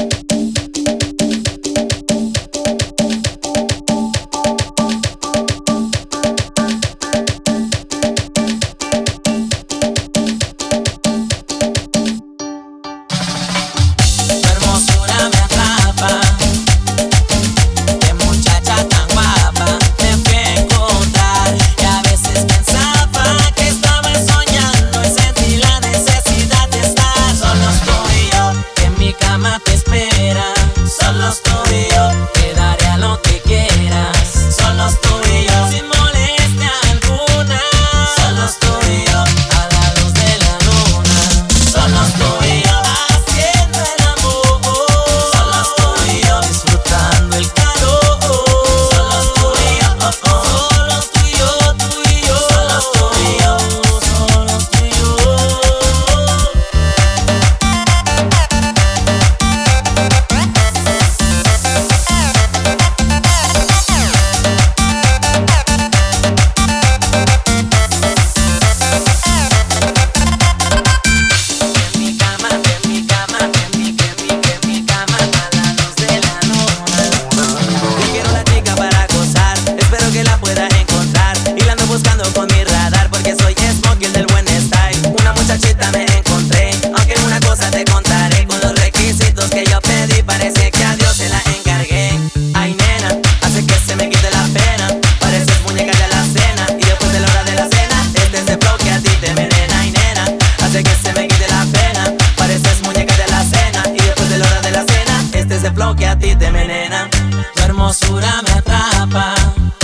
Que a ti te envenena. Tu hermosura me atrapa.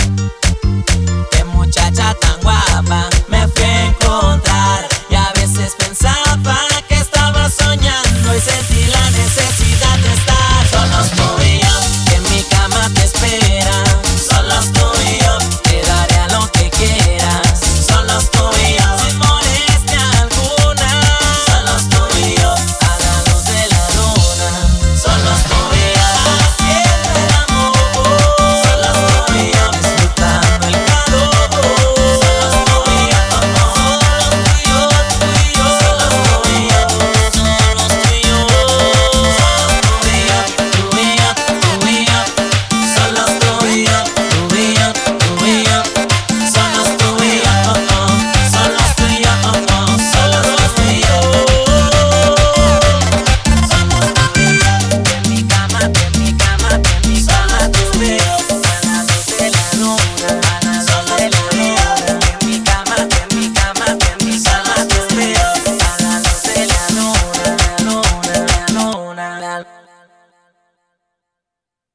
Qué muchacha tan guapa. Me fui a encontrar y a veces pensaba que estaba soñando y sentí la necesidad de estar. Solos tú y yo, que en mi cama te espera. Solos tú y yo, te daré a lo que quieras. Solos tú y yo, sin molestia alguna. Solos tú y yo, a la luz de la luna. Solos tú y yo. La